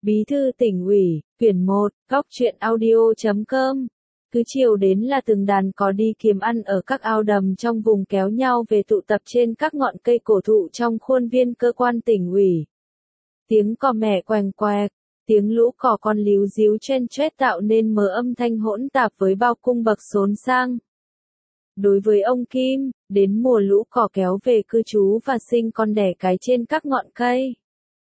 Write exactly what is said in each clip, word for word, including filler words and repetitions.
Bí thư tỉnh ủy, quyển một, góc truyện audio chấm com. Cứ chiều đến là từng đàn cò đi kiếm ăn ở các ao đầm trong vùng kéo nhau về tụ tập trên các ngọn cây cổ thụ trong khuôn viên cơ quan tỉnh ủy. Tiếng cò mẹ quành quẹt, tiếng lũ cò con líu ríu chen chét tạo nên mớ âm thanh hỗn tạp với bao cung bậc xốn sang. Đối với ông Kim, đến mùa lũ cò kéo về cư trú và sinh con đẻ cái trên các ngọn cây.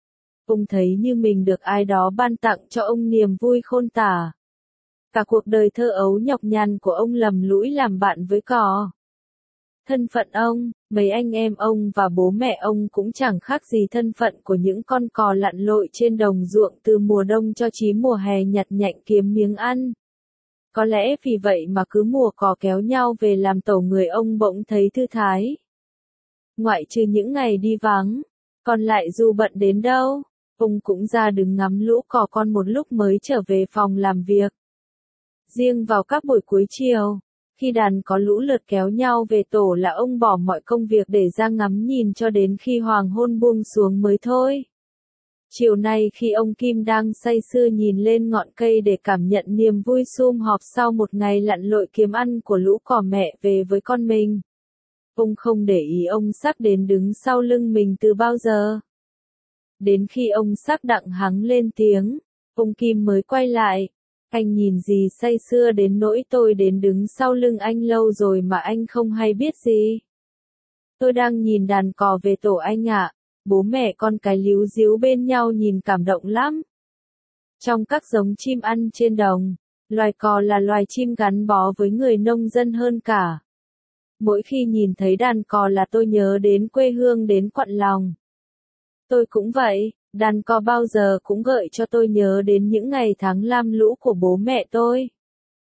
Ông thấy như mình được ai đó ban tặng cho ông niềm vui khôn tả. Cả cuộc đời thơ ấu nhọc nhằn của ông lầm lũi làm bạn với cò. Thân phận ông, mấy anh em ông và bố mẹ ông cũng chẳng khác gì thân phận của những con cò lặn lội trên đồng ruộng từ mùa đông cho chí mùa hè nhặt nhạnh kiếm miếng ăn. Có lẽ vì vậy mà cứ mùa cò kéo nhau về làm tổ người ông bỗng thấy thư thái. Ngoại trừ những ngày đi vắng, còn lại dù bận đến đâu, ông cũng ra đứng ngắm lũ cò con một lúc mới trở về phòng làm việc. Riêng vào các buổi cuối chiều, khi đàn có lũ lượt kéo nhau về tổ là ông bỏ mọi công việc để ra ngắm nhìn cho đến khi hoàng hôn buông xuống mới thôi. Chiều nay khi ông Kim đang say sưa nhìn lên ngọn cây để cảm nhận niềm vui sum họp sau một ngày lặn lội kiếm ăn của lũ cò mẹ về với con mình, ông không để ý ông Sắc đến đứng sau lưng mình từ bao giờ. Đến khi ông Sắc đặng hắng lên tiếng, ông Kim mới quay lại. Anh nhìn gì say sưa đến nỗi tôi đến đứng sau lưng anh lâu rồi mà anh không hay biết gì. Tôi đang nhìn đàn cò về tổ anh ạ, bố mẹ con cái líu ríu bên nhau nhìn cảm động lắm. Trong các giống chim ăn trên đồng, loài cò là loài chim gắn bó với người nông dân hơn cả. Mỗi khi nhìn thấy đàn cò là tôi nhớ đến quê hương đến quặn lòng. Tôi cũng vậy, đàn cò bao giờ cũng gợi cho tôi nhớ đến những ngày tháng lam lũ của bố mẹ tôi.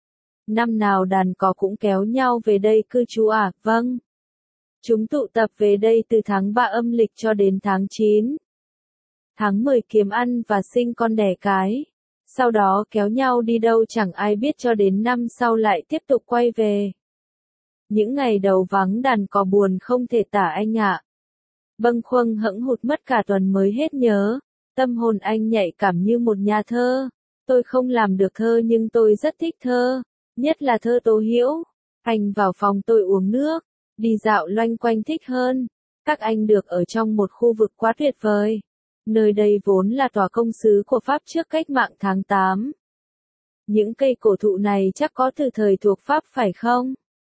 Năm nào đàn cò cũng kéo nhau về đây cư trú à, vâng. Chúng tụ tập về đây từ tháng ba âm lịch cho đến tháng chín. Tháng mười kiếm ăn và sinh con đẻ cái. Sau đó kéo nhau đi đâu chẳng ai biết cho đến năm sau lại tiếp tục quay về. Những ngày đầu vắng đàn cò buồn không thể tả anh ạ. Bâng khuâng hẫng hụt mất cả tuần mới hết nhớ. Tâm hồn anh nhạy cảm như một nhà thơ. Tôi không làm được thơ nhưng tôi rất thích thơ. Nhất là thơ Tố Hữu. Anh vào phòng tôi uống nước. Đi dạo loanh quanh thích hơn. Các anh được ở trong một khu vực quá tuyệt vời. Nơi đây vốn là tòa công xứ của Pháp trước cách mạng tháng tám. Những cây cổ thụ này chắc có từ thời thuộc Pháp phải không?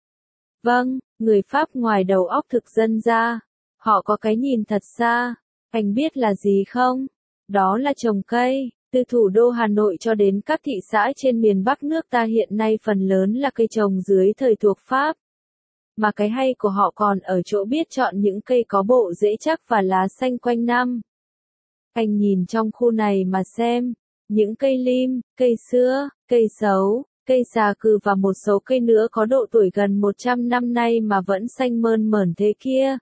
Vâng, người Pháp ngoài đầu óc thực dân ra. Họ có cái nhìn thật xa. Anh biết là gì không? Đó là trồng cây. Từ thủ đô Hà Nội cho đến các thị xã trên miền Bắc nước ta hiện nay phần lớn là cây trồng dưới thời thuộc Pháp. Mà cái hay của họ còn ở chỗ biết chọn những cây có bộ rễ chắc và lá xanh quanh năm. Anh nhìn trong khu này mà xem. Những cây lim, cây sưa, cây sấu, cây xà cừ và một số cây nữa có độ tuổi gần một trăm năm nay mà vẫn xanh mơn mởn thế kia.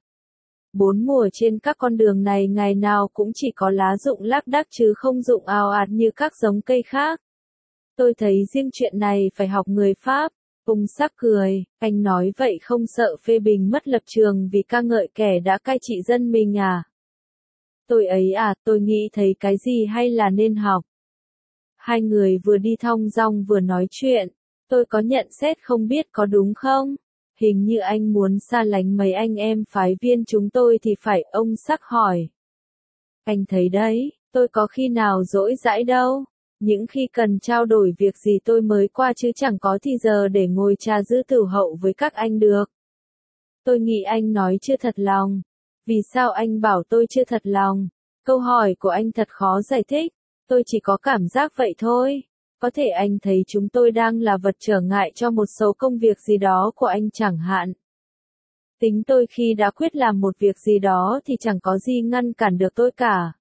Bốn mùa trên các con đường này ngày nào cũng chỉ có lá rụng lác đác chứ không rụng ào ạt như các giống cây khác. Tôi thấy riêng chuyện này phải học người Pháp. Ông Sắc cười, anh nói vậy không sợ phê bình mất lập trường vì ca ngợi kẻ đã cai trị dân mình à? Tôi ấy à, tôi nghĩ thấy cái gì hay là nên học. Hai người vừa đi thong dong vừa nói chuyện, tôi có nhận xét không biết có đúng không? Hình như anh muốn xa lánh mấy anh em phái viên chúng tôi thì phải, ông Sắc hỏi. Anh thấy đấy, tôi có khi nào dỗi dãi đâu. Những khi cần trao đổi việc gì tôi mới qua chứ chẳng có thì giờ để ngồi trà giữ tửu hậu với các anh được. Tôi nghĩ anh nói chưa thật lòng. Vì sao anh bảo tôi chưa thật lòng? Câu hỏi của anh thật khó giải thích. Tôi chỉ có cảm giác vậy thôi. Có thể anh thấy chúng tôi đang là vật trở ngại cho một số công việc gì đó của anh chẳng hạn. Tính tôi khi đã quyết làm một việc gì đó thì chẳng có gì ngăn cản được tôi cả.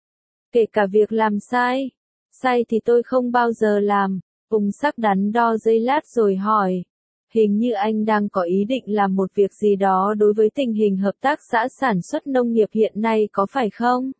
Kể cả việc làm sai. Sai thì tôi không bao giờ làm. Ông Sắc đắn đo giây lát rồi hỏi. Hình như anh đang có ý định làm một việc gì đó đối với tình hình hợp tác xã sản xuất nông nghiệp hiện nay có phải không?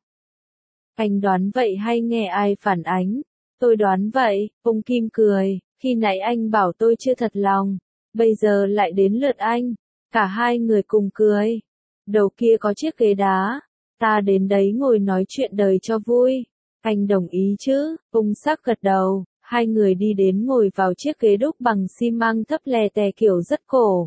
Anh đoán vậy hay nghe ai phản ánh? Tôi đoán vậy, ông Kim cười, khi nãy anh bảo tôi chưa thật lòng, bây giờ lại đến lượt anh. Cả hai người cùng cười. Đầu kia có chiếc ghế đá, ta đến đấy ngồi nói chuyện đời cho vui. Anh đồng ý chứ? Ung Sắc gật đầu, hai người đi đến ngồi vào chiếc ghế đúc bằng xi măng thấp lè tè kiểu rất cổ.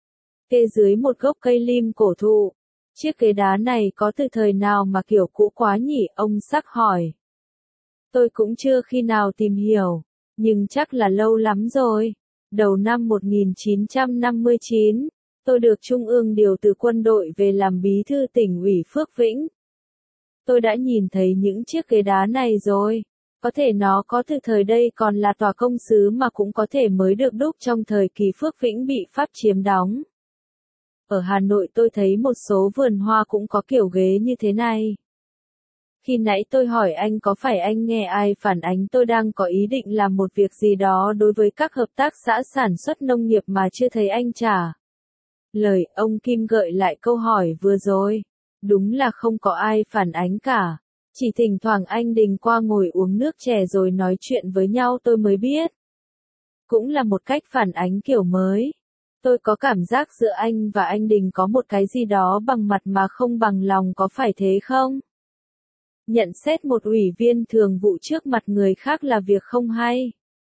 Kê dưới một gốc cây lim cổ thụ. Chiếc ghế đá này có từ thời nào mà kiểu cũ quá nhỉ? Ông Sắc hỏi. Tôi cũng chưa khi nào tìm hiểu, nhưng chắc là lâu lắm rồi. Đầu năm một nghìn chín trăm năm mươi chín, tôi được Trung ương điều từ quân đội về làm bí thư tỉnh ủy Phước Vĩnh. Tôi đã nhìn thấy những chiếc ghế đá này rồi. Có thể nó có từ thời đây còn là tòa công xứ mà cũng có thể mới được đúc trong thời kỳ Phước Vĩnh bị Pháp chiếm đóng. Ở Hà Nội tôi thấy một số vườn hoa cũng có kiểu ghế như thế này. Khi nãy tôi hỏi anh có phải anh nghe ai phản ánh tôi đang có ý định làm một việc gì đó đối với các hợp tác xã sản xuất nông nghiệp mà chưa thấy anh trả lời. Ông Kim gợi lại câu hỏi vừa rồi. Đúng là không có ai phản ánh cả. Chỉ thỉnh thoảng anh Đình qua ngồi uống nước chè rồi nói chuyện với nhau tôi mới biết. Cũng là một cách phản ánh kiểu mới. Tôi có cảm giác giữa anh và anh Đình có một cái gì đó bằng mặt mà không bằng lòng, có phải thế không? Nhận xét một ủy viên thường vụ trước mặt người khác là việc không hay.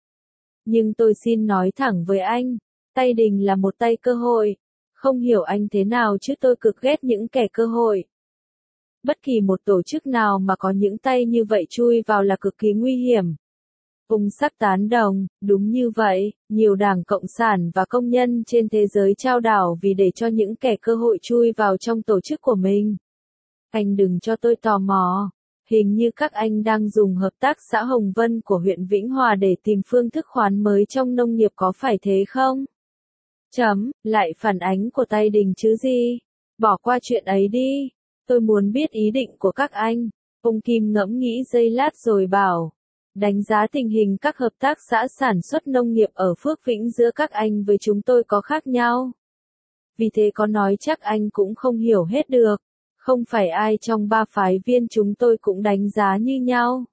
Nhưng tôi xin nói thẳng với anh, tay Đình là một tay cơ hội. Không hiểu anh thế nào chứ tôi cực ghét những kẻ cơ hội. Bất kỳ một tổ chức nào mà có những tay như vậy chui vào là cực kỳ nguy hiểm. Ung Sắc tán đồng, đúng như vậy, nhiều đảng Cộng sản và công nhân trên thế giới trao đảo vì để cho những kẻ cơ hội chui vào trong tổ chức của mình. Anh đừng cho tôi tò mò. Hình như các anh đang dùng hợp tác xã Hồng Vân của huyện Vĩnh Hòa để tìm phương thức khoán mới trong nông nghiệp, có phải thế không? Chấm, lại phản ánh của tay Đình chứ gì? Bỏ qua chuyện ấy đi. Tôi muốn biết ý định của các anh. Ông Kim ngẫm nghĩ giây lát rồi bảo. Đánh giá tình hình các hợp tác xã sản xuất nông nghiệp ở Phước Vĩnh giữa các anh với chúng tôi có khác nhau. Vì thế có nói chắc anh cũng không hiểu hết được. Không phải ai trong ba phái viên chúng tôi cũng đánh giá như nhau.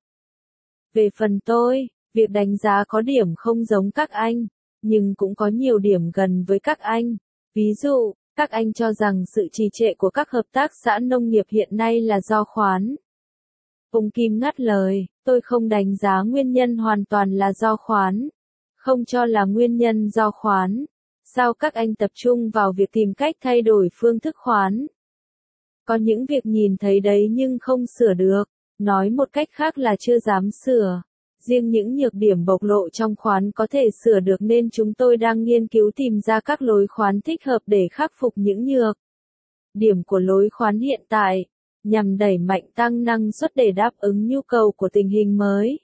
Về phần tôi, việc đánh giá có điểm không giống các anh, nhưng cũng có nhiều điểm gần với các anh. Ví dụ, các anh cho rằng sự trì trệ của các hợp tác xã nông nghiệp hiện nay là do khoán. Ông Kim ngắt lời, tôi không đánh giá nguyên nhân hoàn toàn là do khoán. Không cho là nguyên nhân do khoán. Sao các anh tập trung vào việc tìm cách thay đổi phương thức khoán? Có những việc nhìn thấy đấy nhưng không sửa được. Nói một cách khác là chưa dám sửa. Riêng những nhược điểm bộc lộ trong khoán có thể sửa được nên chúng tôi đang nghiên cứu tìm ra các lối khoán thích hợp để khắc phục những nhược điểm của lối khoán hiện tại, nhằm đẩy mạnh tăng năng suất để đáp ứng nhu cầu của tình hình mới.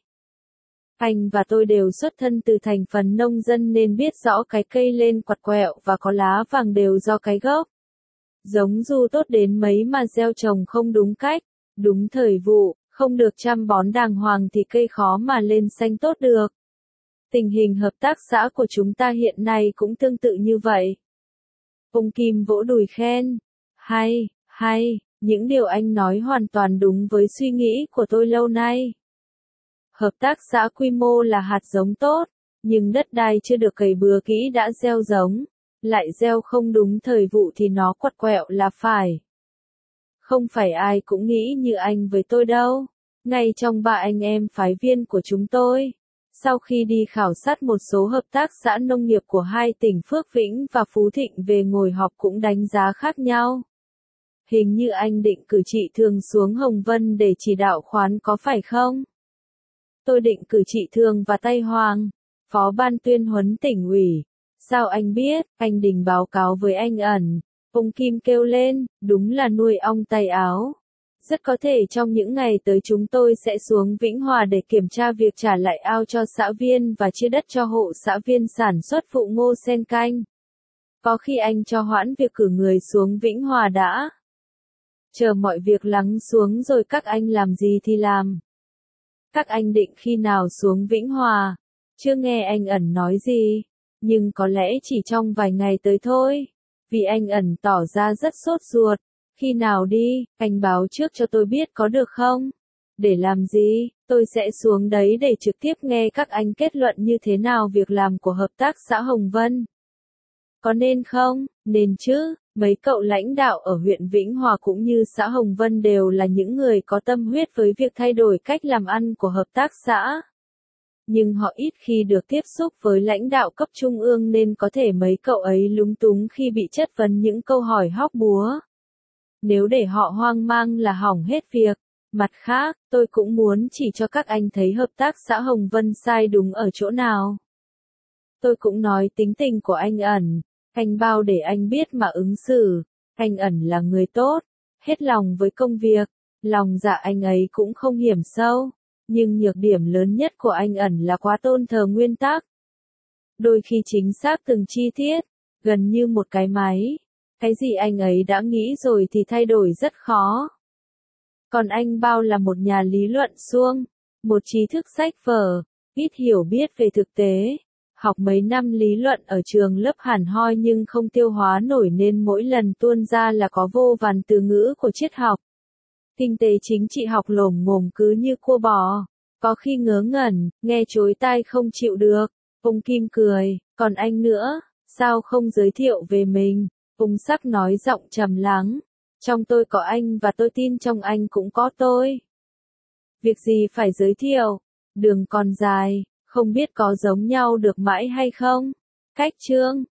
Anh và tôi đều xuất thân từ thành phần nông dân nên biết rõ cái cây lên quặt quẹo và có lá vàng đều do cái gốc. Giống dù tốt đến mấy mà gieo trồng không đúng cách, đúng thời vụ, không được chăm bón đàng hoàng thì cây khó mà lên xanh tốt được. Tình hình hợp tác xã của chúng ta hiện nay cũng tương tự như vậy. Ông Kim vỗ đùi khen. Hay, hay, những điều anh nói hoàn toàn đúng với suy nghĩ của tôi lâu nay. Hợp tác xã quy mô là hạt giống tốt, nhưng đất đai chưa được cày bừa kỹ đã gieo giống, lại gieo không đúng thời vụ thì nó quặt quẹo là phải. Không phải ai cũng nghĩ như anh với tôi đâu. Ngay trong ba anh em phái viên của chúng tôi, sau khi đi khảo sát một số hợp tác xã nông nghiệp của hai tỉnh Phước Vĩnh và Phú Thịnh về ngồi họp cũng đánh giá khác nhau. Hình như anh định cử chị Thường xuống Hồng Vân để chỉ đạo khoán có phải không? Tôi định cử chị Thường và Tây Hoàng, phó ban tuyên huấn tỉnh ủy. Sao anh biết? Anh Đình báo cáo với anh Ẩn. Ông Kim kêu lên, đúng là nuôi ong tay áo. Rất có thể trong những ngày tới chúng tôi sẽ xuống Vĩnh Hòa để kiểm tra việc trả lại ao cho xã viên và chia đất cho hộ xã viên sản xuất vụ ngô sen canh. Có khi anh cho hoãn việc cử người xuống Vĩnh Hòa đã. Chờ mọi việc lắng xuống rồi các anh làm gì thì làm. Các anh định khi nào xuống Vĩnh Hòa? Chưa nghe anh Ẩn nói gì, nhưng có lẽ chỉ trong vài ngày tới thôi. Vì anh Ẩn tỏ ra rất sốt ruột. Khi nào đi, anh báo trước cho tôi biết có được không? Để làm gì? Tôi sẽ xuống đấy để trực tiếp nghe các anh kết luận như thế nào việc làm của hợp tác xã Hồng Vân. Có nên không? Nên chứ, mấy cậu lãnh đạo ở huyện Vĩnh Hòa cũng như xã Hồng Vân đều là những người có tâm huyết với việc thay đổi cách làm ăn của hợp tác xã. Nhưng họ ít khi được tiếp xúc với lãnh đạo cấp trung ương nên có thể mấy cậu ấy lúng túng khi bị chất vấn những câu hỏi hóc búa. Nếu để họ hoang mang là hỏng hết việc. Mặt khác, tôi cũng muốn chỉ cho các anh thấy hợp tác xã Hồng Vân sai đúng ở chỗ nào. Tôi cũng nói tính tình của anh ẩn, anh bao để anh biết mà ứng xử, anh ẩn là người tốt, hết lòng với công việc, lòng dạ anh ấy cũng không hiểm sâu, nhưng nhược điểm lớn nhất của anh ẩn là quá tôn thờ nguyên tắc. Đôi khi chính xác từng chi tiết, gần như một cái máy, cái gì anh ấy đã nghĩ rồi thì thay đổi rất khó. Còn anh bao là một nhà lý luận suông, một trí thức sách vở, ít hiểu biết về thực tế. Học mấy năm lý luận ở trường lớp hẳn hoi nhưng không tiêu hóa nổi nên mỗi lần tuôn ra là có vô vàn từ ngữ của triết học. Kinh tế chính trị học lồm ngồm cứ như cua bò, có khi ngớ ngẩn, nghe chối tai không chịu được. Ông Kim cười, còn anh nữa, sao không giới thiệu về mình? Ông Sắc nói giọng trầm lắng, trong tôi có anh và tôi tin trong anh cũng có tôi. Việc gì phải giới thiệu, đường còn dài. Không biết có giống nhau được mãi hay không? Khách trương,